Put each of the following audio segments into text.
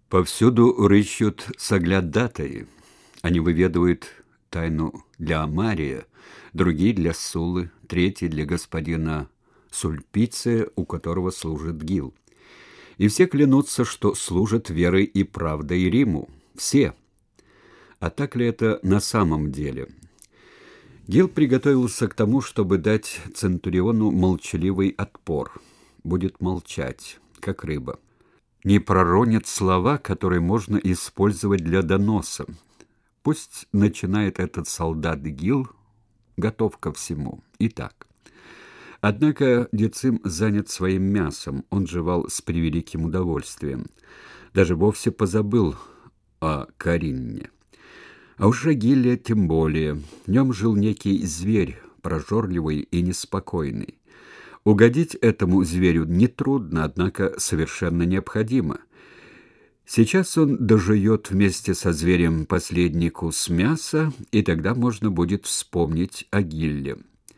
Повсюду рыщут соглядатаи. Они выведывают тайну для Амария, другие для Суллы, третий для господина Сульпиция, у которого служит Гил. И все клянутся, что служат верой и правдой Риму. Все. А так ли это на самом деле? Гил приготовился к тому, чтобы дать Центуриону молчаливый отпор. Будет молчать, как рыба. Не проронит слова, которые можно использовать для доноса. Пусть начинает этот солдат Гил, готов ко всему. Итак. Однако Децим занят своим мясом, он жевал с превеликим удовольствием. Даже вовсе позабыл о Каринне. А уж Агилия тем более. В нем жил некий зверь, прожорливый и неспокойный. Угодить этому зверю нетрудно, однако совершенно необходимо. Сейчас он дожует вместе со зверем последний кус мяса, и тогда можно будет вспомнить о Гилле.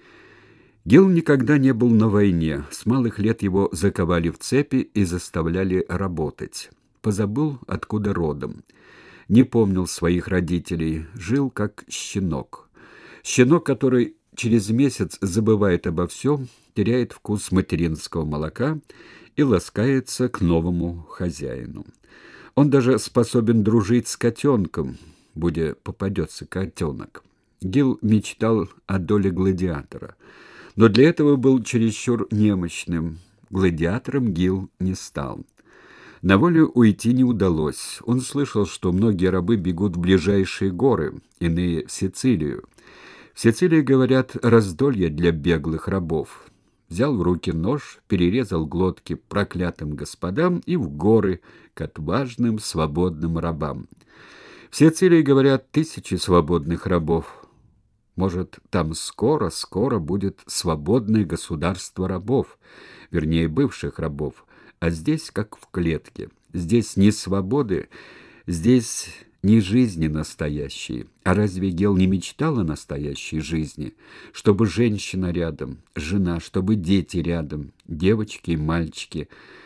Гил никогда не был на войне. С малых лет его заковали в цепи и заставляли работать. Позабыл, откуда родом. Не помнил своих родителей, жил как щенок. Щенок, который через месяц забывает обо всем, теряет вкус материнского молока и ласкается к новому хозяину. Он даже способен дружить с котенком, будь попадется котенок. Гил мечтал о доле гладиатора, но для этого был чересчур немощным. Гладиатором Гил не стал. На волю уйти не удалось. Он слышал, что многие рабы бегут в ближайшие горы, иные в Сицилию. В Сицилии, говорят, раздолье для беглых рабов. Взял в руки нож, перерезал глотки проклятым господам и в горы к отважным свободным рабам. В Сицилии, говорят, тысячи свободных рабов. Может, там скоро будет свободное государство рабов, вернее, бывших рабов, а здесь как в клетке. Здесь не свободы, здесь не жизни настоящие. А разве Гел не мечтал о настоящей жизни? Чтобы женщина рядом, жена, чтобы дети рядом, девочки и мальчики.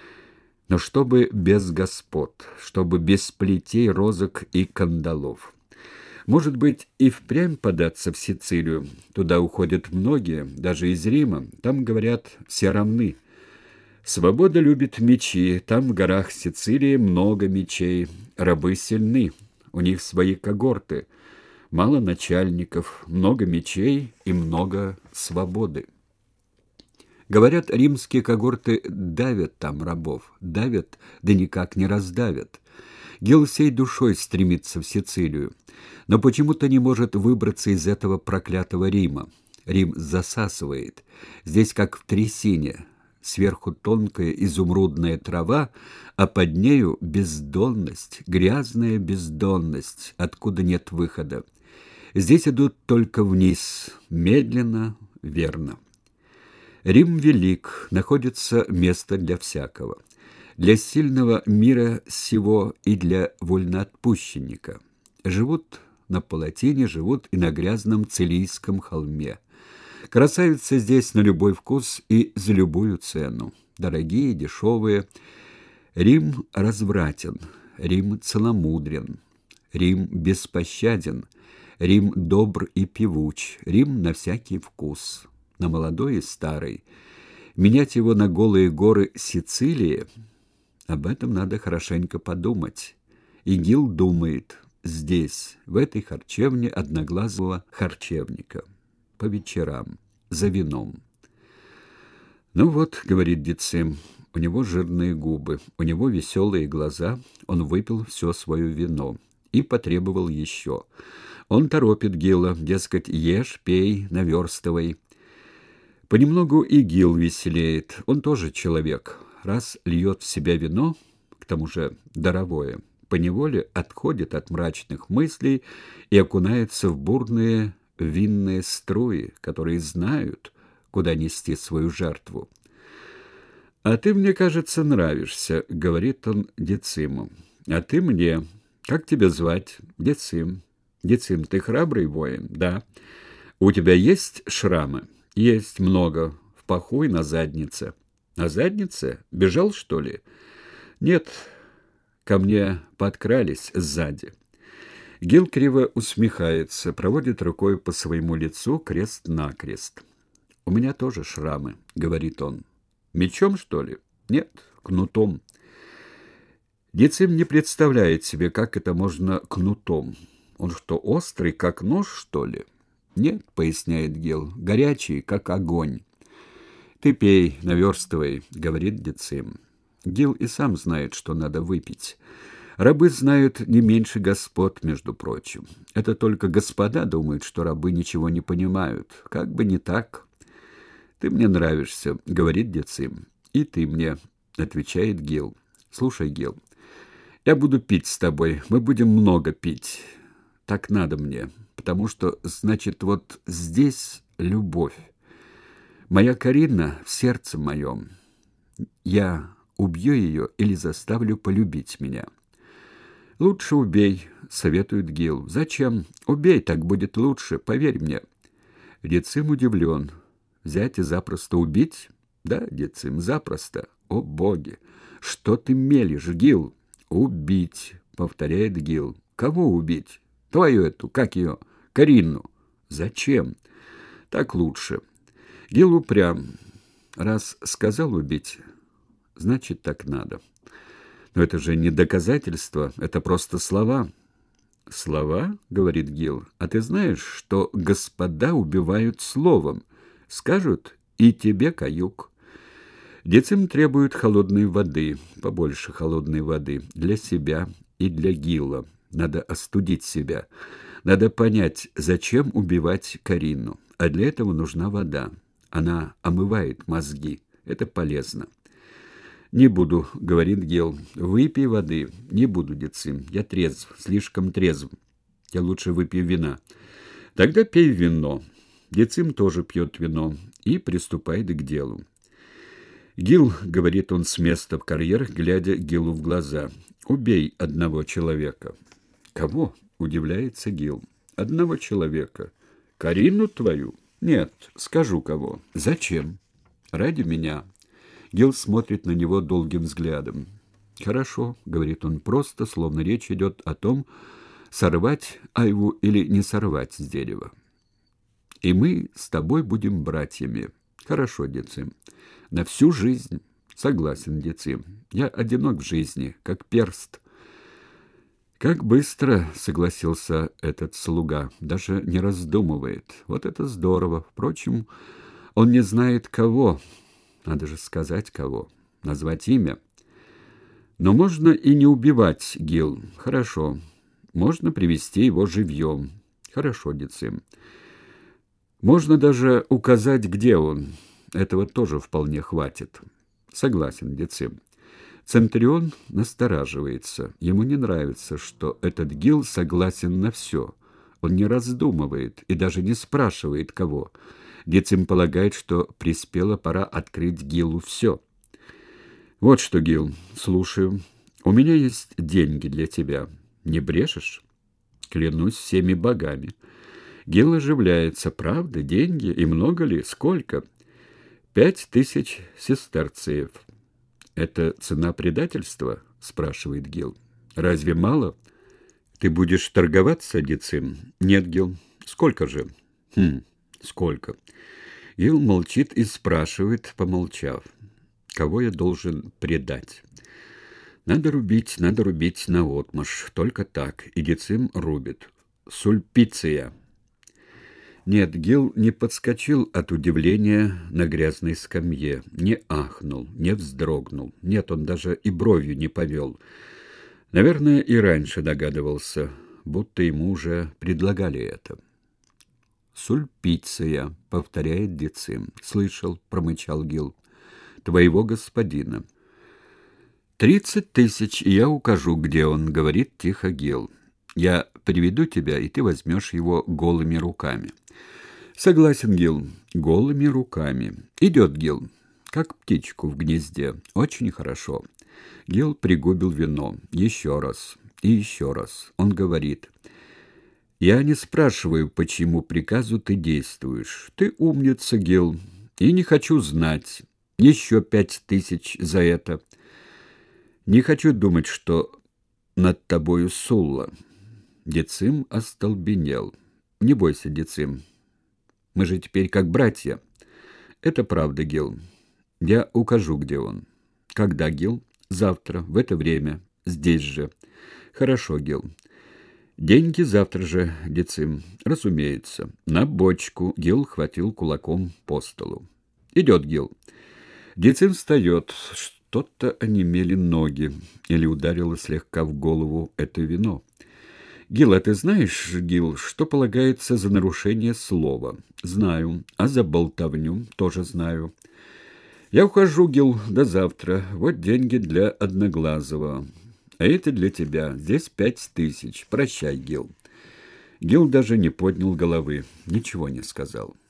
Но чтобы без господ, чтобы без плетей, розок и кандалов. Может быть, и впрямь податься в Сицилию. Туда уходят многие, даже из Рима. Там, говорят, все равны. Свобода любит мечи. Там в горах Сицилии много мечей. Рабы сильны. У них свои когорты, мало начальников, много мечей и много свободы. Говорят, римские когорты давят там рабов, давят, да никак не раздавят. Гил всей душой стремится в Сицилию, но почему-то не может выбраться из этого проклятого Рима. Рим засасывает. Здесь как в трясине. Сверху тонкая изумрудная трава, а под нею бездонность, грязная бездонность, откуда нет выхода. Здесь идут только вниз, медленно, верно. Рим велик, находится место для всякого. Для сильного мира сего и для вольноотпущенника. Живут на Палатине, живут и на грязном Цилийском холме. Красавицы здесь на любой вкус и за любую цену. Дорогие, дешевые. Рим развратен, Рим целомудрен, Рим беспощаден, Рим добр и певуч, Рим на всякий вкус, на молодой и старый. Менять его на голые горы Сицилии, об этом надо хорошенько подумать. И Гил думает здесь, в этой харчевне одноглазого харчевника. По вечерам, за вином. «Ну вот», — говорит Децим, — у него жирные губы, у него веселые глаза, он выпил все свое вино и потребовал еще. Он торопит Гила, дескать, ешь, пей, наверстывай. Понемногу и Гил веселеет, он тоже человек. Раз льет в себя вино, к тому же даровое, поневоле отходит от мрачных мыслей и окунается в бурные винные струи, которые знают, куда нести свою жертву. «А ты, мне кажется, нравишься», — говорит он Дециму. «А ты мне. Как тебя звать?» «Децим». «Децим, ты храбрый воин?» «Да». «У тебя есть шрамы?» «Есть много. В паху и на заднице». «На заднице? Бежал, что ли?» «Нет. ко мне подкрались сзади. Гил криво усмехается, проводит рукой по своему лицу крест-накрест. «У меня тоже шрамы», — говорит он. «Мечом, что ли?» «Нет, кнутом». Дицим не представляет себе, как это можно кнутом. Он что, острый, как нож, что ли? «Нет», — поясняет Гил, — «горячий, как огонь». «Ты пей, наверстывай», — говорит Дицим. Гил и сам знает, что надо выпить. Рабы знают не меньше господ, между прочим. Это только господа думают, что рабы ничего не понимают. Как бы не так. «Ты мне нравишься», — говорит Дицим. «И ты мне», — отвечает Гил. «Слушай, Гил, я буду пить с тобой, мы будем много пить. Так надо мне, потому что, значит, вот здесь любовь. Моя Карина в сердце моем. Я убью ее или заставлю полюбить меня». «Лучше убей», — советует Гил. «Зачем? Убей, так будет лучше, поверь мне». Дицим удивлен. «Взять и запросто убить?» «Да, Дицим, запросто. О, боги! Что ты мелешь, Гил?» «Убить», — повторяет Гил. «Кого убить? Твою эту, как ее? Карину». «Зачем?» «Так лучше». Гил упрям. Раз сказал убить, значит, так надо. Но это же не доказательство, это просто слова. «Слова?» — говорит Гил. «А ты знаешь, что господа убивают словом? Скажут, и тебе каюк». Дицим требует холодной воды, побольше холодной воды, для себя и для Гила. Надо остудить себя. Надо понять, зачем убивать Карину. А для этого нужна вода. Она омывает мозги. Это полезно. «Не буду», — говорит Гил. «Выпей воды». «Не буду, Дицим. Я трезв, слишком трезв. Я лучше выпью вина». «Тогда пей вино». Дицим тоже пьет вино и приступает к делу. «Гил», — говорит он с места в карьер, глядя Гилу в глаза, — «убей одного человека». «Кого?» — удивляется Гил. «Одного человека. Карину твою?» «Нет, скажу кого». «Зачем?» «Ради меня». Гил смотрит на него долгим взглядом. «Хорошо», — говорит он просто, словно речь идет о том, сорвать айву или не сорвать с дерева. «И мы с тобой будем братьями». «Хорошо, Дицим. На всю жизнь». «Согласен, Дицим. Я одинок в жизни, как перст». «Как быстро», — согласился этот слуга, даже не раздумывает. «Вот это здорово. Впрочем, он не знает кого. Надо же сказать кого. Назвать имя. Но можно и не убивать, Гил. Хорошо. Можно привести его живьем. Хорошо, Дицим. Можно даже указать, где он. Этого тоже вполне хватит». «Согласен, Дицим». Центурион настораживается. Ему не нравится, что этот Гил согласен на все. Он не раздумывает и даже не спрашивает, кого. Дицим полагает, что приспела пора открыть Гилу все. «Вот что, Гил, слушаю. У меня есть деньги для тебя. Не брешешь?» «Клянусь всеми богами». Гил оживляется. «Правда? Деньги? И много ли? Сколько?» 5000 сестерциев. «Это цена предательства?» — спрашивает Гил. «Разве мало? Ты будешь торговаться, Дицим?» «Нет, Гил. Сколько же?» Сколько?» Гил молчит и спрашивает, помолчав. «Кого я должен предать?» Надо рубить наотмашь. Только так». И Дицим рубит. «Сульпиция». Нет, Гил не подскочил от удивления на грязной скамье, не ахнул, не вздрогнул. Нет, он даже и бровью не повел. Наверное, и раньше догадывался, будто ему уже предлагали это. «Сульпиция», — повторяет Дицим. «Слышал», — промычал Гил. «Твоего господина». 30 000, и я укажу, где он», — говорит тихо Гил. «Я приведу тебя, и ты возьмешь его голыми руками». «Согласен, Гил, голыми руками». «Идет, Гил, как птичку в гнезде. Очень хорошо». Гил пригубил вино. Еще раз и еще раз. Он говорит: «Я не спрашиваю, по чьему приказу ты действуешь. Ты умница, Гил, и не хочу знать. Еще 5000 за это. Не хочу думать, что над тобою Сулла». Децим остолбенел. «Не бойся, Децим. Мы же теперь как братья». «Это правда, Гил. Я укажу, где он». «Когда, Гил?» «Завтра, в это время. Здесь же». «Хорошо, Гил». «Деньги завтра же, Децим». «Разумеется». «На бочку». Гил хватил кулаком по столу. «Идет, Гил». Децим встает. Что-то онемели ноги. Или ударило слегка в голову это вино. «Гил, а ты знаешь, Гил, что полагается за нарушение слова?» «Знаю. А за болтовню?» «Тоже знаю». «Я ухожу, Гил, до завтра. Вот деньги для Одноглазого. А это для тебя. Здесь 5000. Прощай, Гил». Гил даже не поднял головы, ничего не сказал.